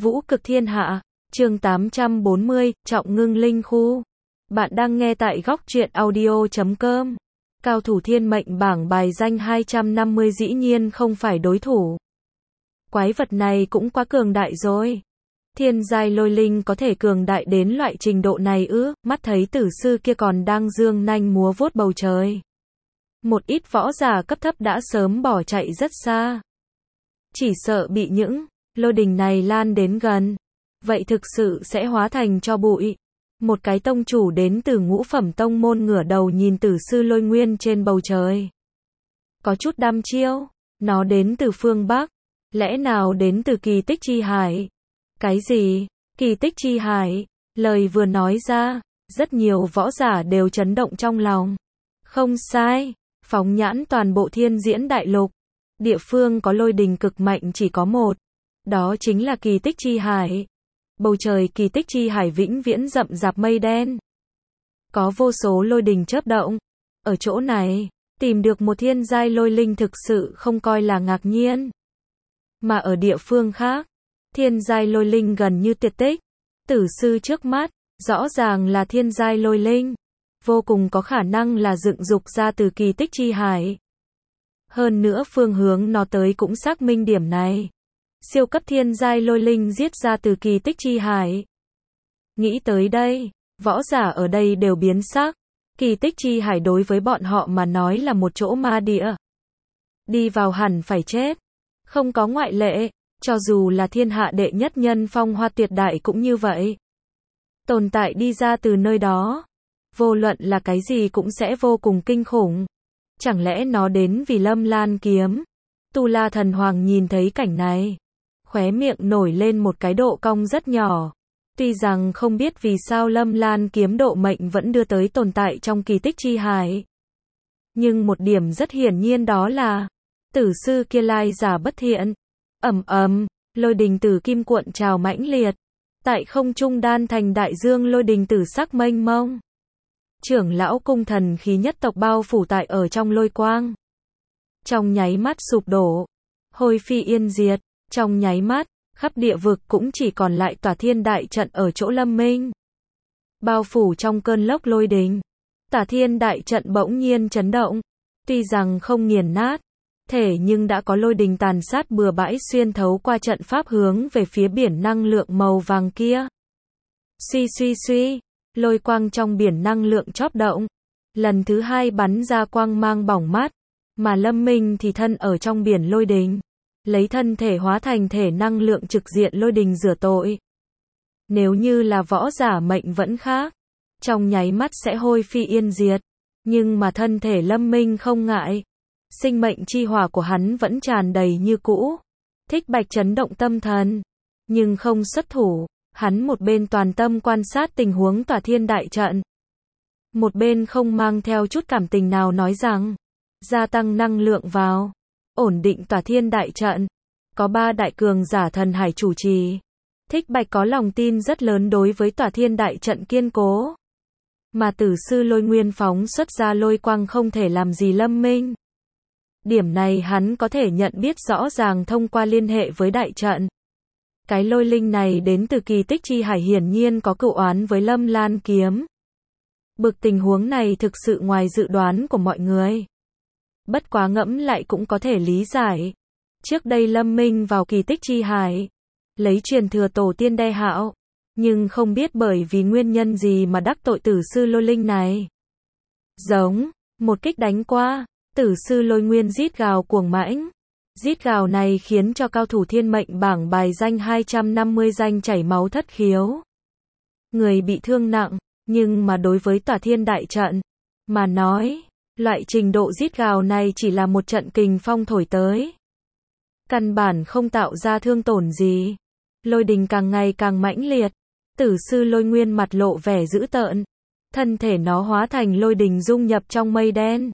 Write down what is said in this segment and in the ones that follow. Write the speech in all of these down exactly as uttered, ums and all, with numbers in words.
Vũ cực thiên hạ, chương tám trăm bốn mươi, trọng ngưng linh khu. Bạn đang nghe tại góc truyện audio chấm com. Cao thủ thiên mệnh bảng bài danh hai trăm năm mươi dĩ nhiên không phải đối thủ. Quái vật này cũng quá cường đại rồi. Thiên giai lôi linh có thể cường đại đến loại trình độ này ư? Mắt thấy tử sư kia còn đang dương nanh múa vuốt bầu trời. Một ít võ giả cấp thấp đã sớm bỏ chạy rất xa. Chỉ sợ bị những lôi đình này lan đến gần, vậy thực sự sẽ hóa thành tro bụi. Một cái tông chủ đến từ ngũ phẩm tông môn ngửa đầu nhìn tử sư lôi nguyên trên bầu trời. Có chút đăm chiêu, nó đến từ phương Bắc, lẽ nào đến từ kỳ tích chi hải? Cái gì? Kỳ tích chi hải? Lời vừa nói ra, rất nhiều võ giả đều chấn động trong lòng. Không sai, phóng nhãn toàn bộ thiên diễn đại lục, địa phương có lôi đình cực mạnh chỉ có một, đó chính là kỳ tích chi hải. Bầu trời kỳ tích chi hải vĩnh viễn rậm rạp mây đen, có vô số lôi đình chớp động. Ở chỗ này, tìm được một thiên giai lôi linh thực sự không coi là ngạc nhiên. Mà ở địa phương khác, thiên giai lôi linh gần như tuyệt tích. Tử sư trước mắt, rõ ràng là thiên giai lôi linh, vô cùng có khả năng là dựng dục ra từ kỳ tích chi hải. Hơn nữa phương hướng nó tới cũng xác minh điểm này. Siêu cấp thiên giai lôi linh giết ra từ kỳ tích chi hải. Nghĩ tới đây, võ giả ở đây đều biến sắc. Kỳ tích chi hải đối với bọn họ mà nói là một chỗ ma địa. Đi vào hẳn phải chết. Không có ngoại lệ, cho dù là thiên hạ đệ nhất nhân phong hoa tuyệt đại cũng như vậy. Tồn tại đi ra từ nơi đó, vô luận là cái gì cũng sẽ vô cùng kinh khủng. Chẳng lẽ nó đến vì Lâm Lan kiếm? Tu La Thần Hoàng nhìn thấy cảnh này, khóe miệng nổi lên một cái độ cong rất nhỏ. Tuy rằng không biết vì sao Lâm Lan kiếm độ mệnh vẫn đưa tới tồn tại trong kỳ tích chi hải. Nhưng một điểm rất hiển nhiên đó là, tử sư kia lai giả bất thiện. Ầm ầm, lôi đình tử kim cuộn trào mãnh liệt. Tại không trung đan thành đại dương lôi đình tử sắc mênh mông. Trưởng lão cung thần khí nhất tộc bao phủ tại ở trong lôi quang. Trong nháy mắt sụp đổ, hôi phi yên diệt, trong nháy mắt, khắp địa vực cũng chỉ còn lại tòa thiên đại trận ở chỗ Lâm Minh. Bao phủ trong cơn lốc lôi đình, tòa thiên đại trận bỗng nhiên chấn động, tuy rằng không nghiền nát, thể nhưng đã có lôi đình tàn sát bừa bãi xuyên thấu qua trận pháp hướng về phía biển năng lượng màu vàng kia. Suy suy suy, lôi quang trong biển năng lượng chóp động, lần thứ hai bắn ra quang mang bỏng mắt, mà Lâm Minh thì thân ở trong biển lôi đình, lấy thân thể hóa thành thể năng lượng trực diện lôi đình rửa tội. Nếu như là võ giả mệnh vẫn khác, trong nháy mắt sẽ hôi phi yên diệt, nhưng mà thân thể Lâm Minh không ngại. Sinh mệnh chi hỏa của hắn vẫn tràn đầy như cũ. Thích Bạch chấn động tâm thần, nhưng không xuất thủ, hắn một bên toàn tâm quan sát tình huống tòa thiên đại trận, một bên không mang theo chút cảm tình nào nói rằng, gia tăng năng lượng vào, ổn định tòa thiên đại trận. Có ba đại cường giả thần hải chủ trì. Thích Bạch có lòng tin rất lớn đối với tòa thiên đại trận kiên cố. Mà tử sư lôi nguyên phóng xuất ra lôi quang không thể làm gì Lâm Minh. Điểm này hắn có thể nhận biết rõ ràng thông qua liên hệ với đại trận. Cái lôi linh này đến từ kỳ tích chi hải hiển nhiên có cựu oán với Lâm Lan kiếm. Bực tình huống này thực sự ngoài dự đoán của mọi người. Bất quá ngẫm lại cũng có thể lý giải. Trước đây Lâm Minh vào kỳ tích chi hải, lấy truyền thừa tổ tiên đe hạo, nhưng không biết bởi vì nguyên nhân gì mà đắc tội tử sư lôi linh này. Giống, một kích đánh qua, tử sư lôi nguyên rít gào cuồng mãnh. Rít gào này khiến cho cao thủ thiên mệnh bảng bài danh hai trăm năm mươi danh chảy máu thất khiếu. Người bị thương nặng, nhưng mà đối với tòa thiên đại trận mà nói, loại trình độ rít gào này chỉ là một trận kình phong thổi tới. Căn bản không tạo ra thương tổn gì. Lôi đình càng ngày càng mãnh liệt. Tử sư lôi nguyên mặt lộ vẻ dữ tợn. Thân thể nó hóa thành lôi đình dung nhập trong mây đen.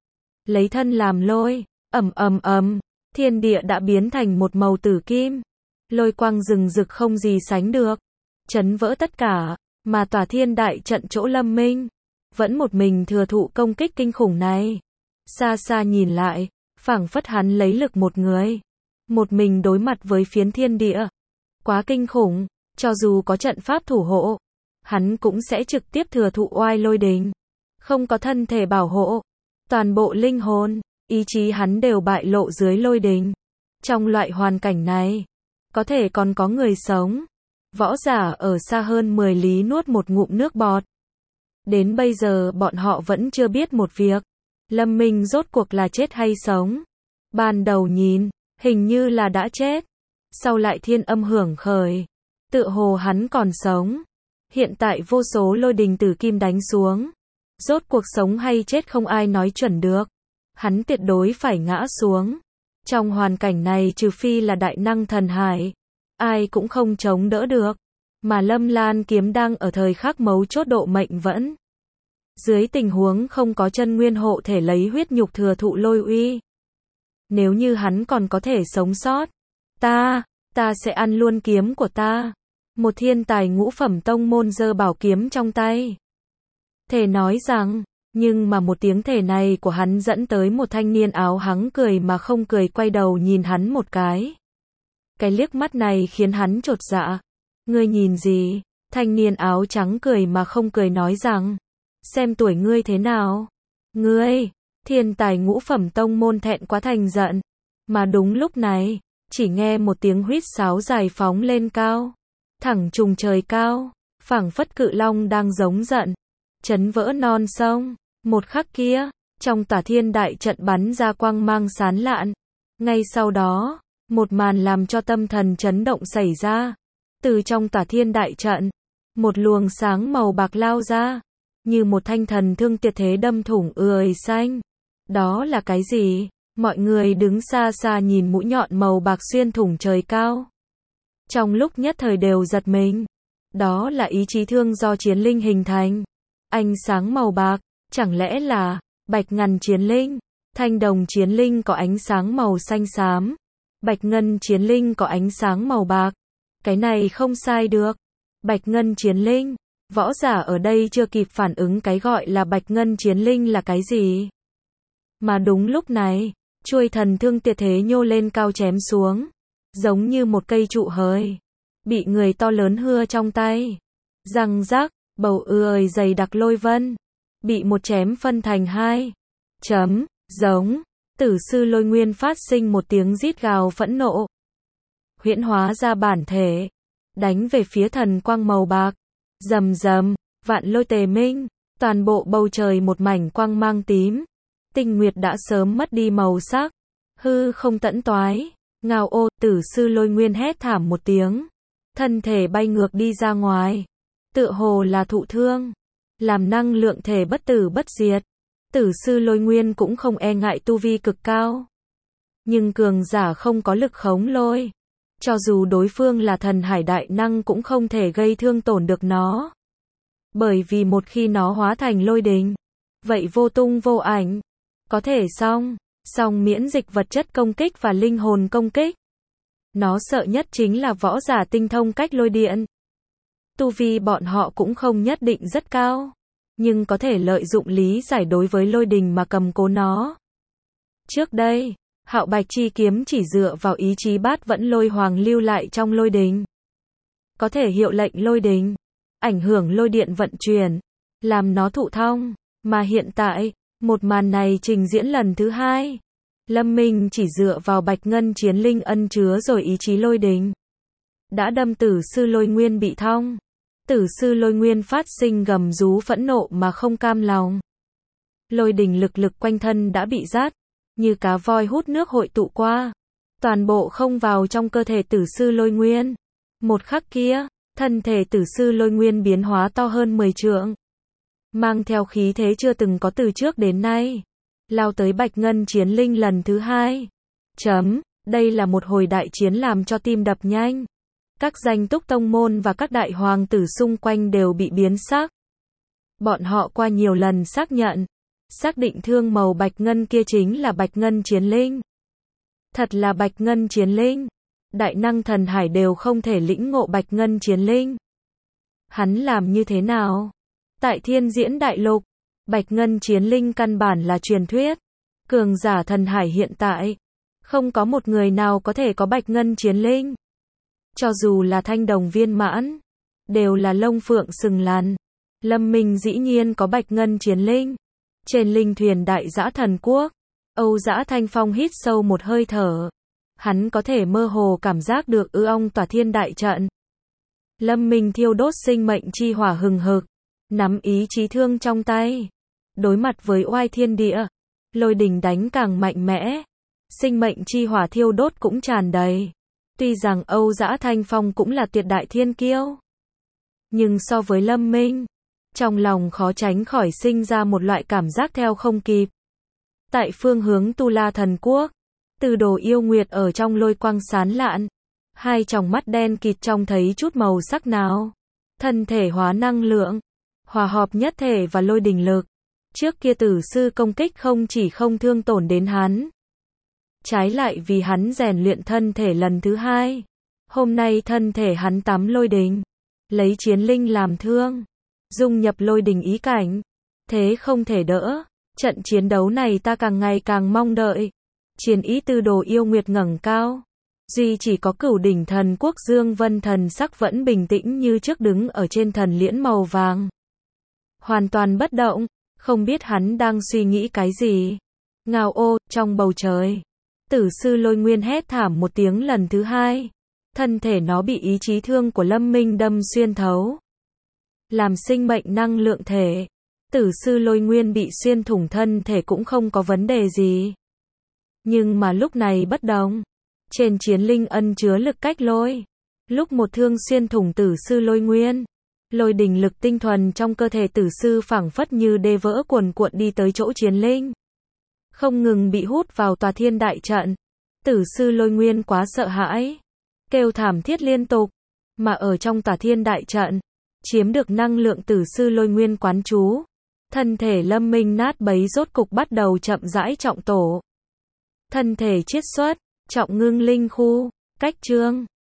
Lấy thân làm lôi, ầm ầm ầm, thiên địa đã biến thành một màu tử kim. Lôi quang rừng rực không gì sánh được, chấn vỡ tất cả, mà tòa thiên đại trận chỗ Lâm Minh vẫn một mình thừa thụ công kích kinh khủng này. Xa xa nhìn lại, phảng phất hắn lấy lực một người, một mình đối mặt với phiến thiên địa. Quá kinh khủng, cho dù có trận pháp thủ hộ, hắn cũng sẽ trực tiếp thừa thụ oai lôi đình. Không có thân thể bảo hộ, toàn bộ linh hồn, ý chí hắn đều bại lộ dưới lôi đình. Trong loại hoàn cảnh này, có thể còn có người sống. Võ giả ở xa hơn mười lý nuốt một ngụm nước bọt. Đến bây giờ bọn họ vẫn chưa biết một việc. Lâm Minh rốt cuộc là chết hay sống. Ban đầu nhìn, hình như là đã chết. Sau lại thiên âm hưởng khởi. Tựa hồ hắn còn sống. Hiện tại vô số lôi đình tử kim đánh xuống. Rốt cuộc sống hay chết không ai nói chuẩn được. Hắn tuyệt đối phải ngã xuống. Trong hoàn cảnh này trừ phi là đại năng thần hải, ai cũng không chống đỡ được. Mà Lâm Lan kiếm đang ở thời khắc mấu chốt độ mệnh vẫn. Dưới tình huống không có chân nguyên hộ thể lấy huyết nhục thừa thụ lôi uy. Nếu như hắn còn có thể sống sót, ta, ta sẽ ăn luôn kiếm của ta. Một thiên tài ngũ phẩm tông môn giơ bảo kiếm trong tay. Thể nói rằng, nhưng mà một tiếng thể này của hắn dẫn tới một thanh niên áo hắng cười mà không cười quay đầu nhìn hắn một cái. Cái liếc mắt này khiến hắn chột dạ. Ngươi nhìn gì? Thanh niên áo trắng cười mà không cười nói rằng, xem tuổi ngươi thế nào? Ngươi, thiên tài ngũ phẩm tông môn thẹn quá thành giận. Mà đúng lúc này, chỉ nghe một tiếng huýt sáo dài phóng lên cao. Thẳng trùng trời cao, phảng phất cự long đang giống giận. Chấn vỡ non sông. Một khắc kia, trong tả thiên đại trận bắn ra quang mang sán lạn. Ngay sau đó, một màn làm cho tâm thần chấn động xảy ra. Từ trong tả thiên đại trận, một luồng sáng màu bạc lao ra, như một thanh thần thương tuyệt thế đâm thủng ươi xanh. Đó là cái gì? Mọi người đứng xa xa nhìn mũi nhọn màu bạc xuyên thủng trời cao. Trong lúc nhất thời đều giật mình. Đó là ý chí thương do chiến linh hình thành. Ánh sáng màu bạc, chẳng lẽ là bạch ngân chiến linh? Thanh đồng chiến linh có ánh sáng màu xanh xám. Bạch ngân chiến linh có ánh sáng màu bạc. Cái này không sai được. Bạch ngân chiến linh. Võ giả ở đây chưa kịp phản ứng cái gọi là bạch ngân chiến linh là cái gì. Mà đúng lúc này, chuôi thần thương tuyệt thế nhô lên cao chém xuống. Giống như một cây trụ hời. Bị người to lớn hưa trong tay. Răng rắc, bầu ươi dày đặc lôi vân. Bị một chém phân thành hai. Chấm, giống. Tử sư lôi nguyên phát sinh một tiếng rít gào phẫn nộ. Huyễn hóa ra bản thể. Đánh về phía thần quang màu bạc. Rầm rầm, vạn lôi tề minh. Toàn bộ bầu trời một mảnh quang mang tím. Tinh nguyệt đã sớm mất đi màu sắc. Hư không tẫn toái. Ngao ô, tử sư lôi nguyên hét thảm một tiếng. Thân thể bay ngược đi ra ngoài. Tựa hồ là thụ thương. Làm năng lượng thể bất tử bất diệt. Tử sư lôi nguyên cũng không e ngại tu vi cực cao. Nhưng cường giả không có lực khống lôi. Cho dù đối phương là thần hải đại năng cũng không thể gây thương tổn được nó. Bởi vì một khi nó hóa thành lôi đình, vậy vô tung vô ảnh. Có thể xong, xong miễn dịch vật chất công kích và linh hồn công kích. Nó sợ nhất chính là võ giả tinh thông cách lôi điện. Tu vi bọn họ cũng không nhất định rất cao, nhưng có thể lợi dụng lý giải đối với lôi đình mà cầm cố nó. Trước đây, Hạo Bạch chi kiếm chỉ dựa vào ý chí bát vẫn lôi hoàng lưu lại trong lôi đình. Có thể hiệu lệnh lôi đình, ảnh hưởng lôi điện vận chuyển, làm nó thụ thông. Mà hiện tại, một màn này trình diễn lần thứ hai. Lâm Minh chỉ dựa vào bạch ngân chiến linh ân chứa rồi ý chí lôi đình. Đã đâm tử sư lôi nguyên bị thông. Tử sư lôi nguyên phát sinh gầm rú phẫn nộ mà không cam lòng. Lôi đình lực lực quanh thân đã bị rát. Như cá voi hút nước hội tụ qua. Toàn bộ không vào trong cơ thể tử sư lôi nguyên. Một khắc kia, thân thể tử sư lôi nguyên biến hóa to hơn mười trượng. Mang theo khí thế chưa từng có từ trước đến nay. Lao tới bạch ngân chiến linh lần thứ hai. Chấm, đây là một hồi đại chiến làm cho tim đập nhanh. Các danh túc tông môn và các đại hoàng tử xung quanh đều bị biến sắc. Bọn họ qua nhiều lần xác nhận. Xác định thương màu bạch ngân kia chính là bạch ngân chiến linh. Thật là bạch ngân chiến linh. Đại năng thần hải đều không thể lĩnh ngộ bạch ngân chiến linh. Hắn làm như thế nào? Tại thiên diễn đại lục, bạch ngân chiến linh căn bản là truyền thuyết. Cường giả thần hải hiện tại, không có một người nào có thể có bạch ngân chiến linh. cho dù là thanh đồng viên mãn, đều là lông phượng sừng lằn. Lâm Minh dĩ nhiên có bạch ngân chiến linh. Trên linh thuyền đại dã thần quốc, Âu Dã Thanh Phong hít sâu một hơi thở. Hắn có thể mơ hồ cảm giác được ư ong tỏa thiên đại trận. Lâm Minh thiêu đốt sinh mệnh chi hỏa hừng hực, nắm ý chí thương trong tay. Đối mặt với oai thiên địa, lôi đình đánh càng mạnh mẽ. Sinh mệnh chi hỏa thiêu đốt cũng tràn đầy. Tuy rằng Âu Dã Thanh Phong cũng là tuyệt đại thiên kiêu, nhưng so với Lâm Minh, trong lòng khó tránh khỏi sinh ra một loại cảm giác theo không kịp. Tại phương hướng Tu La Thần Quốc, Từ Đồ Yêu Nguyệt ở trong lôi quang sán lạn, hai tròng mắt đen kịt trông thấy chút màu sắc nào. Thân thể hóa năng lượng, hòa hợp nhất thể và lôi đình lực. Trước kia tử sư công kích không chỉ không thương tổn đến hắn, trái lại vì hắn rèn luyện thân thể lần thứ hai. Hôm nay thân thể hắn tắm lôi đình, lấy chiến linh làm thương, dung nhập lôi đình ý cảnh. Thế không thể đỡ. Trận chiến đấu này ta càng ngày càng mong đợi. Chiến ý Từ Đồ Yêu Nguyệt ngẩng cao. Duy chỉ có Cửu Đỉnh Thần Quốc Dương Vân thần sắc vẫn bình tĩnh như trước đứng ở trên thần liễn màu vàng. Hoàn toàn bất động, không biết hắn đang suy nghĩ cái gì. Ngao ô, trong bầu trời. Tử sư Lôi Nguyên hét thảm một tiếng lần thứ hai. Thân thể nó bị ý chí thương của Lâm Minh đâm xuyên thấu. Làm sinh mệnh năng lượng thể. Tử sư Lôi Nguyên bị xuyên thủng thân thể cũng không có vấn đề gì. Nhưng mà lúc này bất đồng. Trên chiến linh ân chứa lực cách lôi. Lúc một thương xuyên thủng tử sư Lôi Nguyên, lôi đình lực tinh thuần trong cơ thể tử sư phảng phất như đê vỡ cuồn cuộn đi tới chỗ chiến linh. Không ngừng bị hút vào tòa thiên đại trận. Tử sư Lôi Nguyên quá sợ hãi, kêu thảm thiết liên tục. Mà ở trong tòa thiên đại trận, chiếm được năng lượng tử sư Lôi Nguyên quán chú. Thân thể Lâm Minh nát bấy rốt cục bắt đầu chậm rãi trọng tổ. Thân thể chiết xuất, trọng ngưng linh khu, cách chương.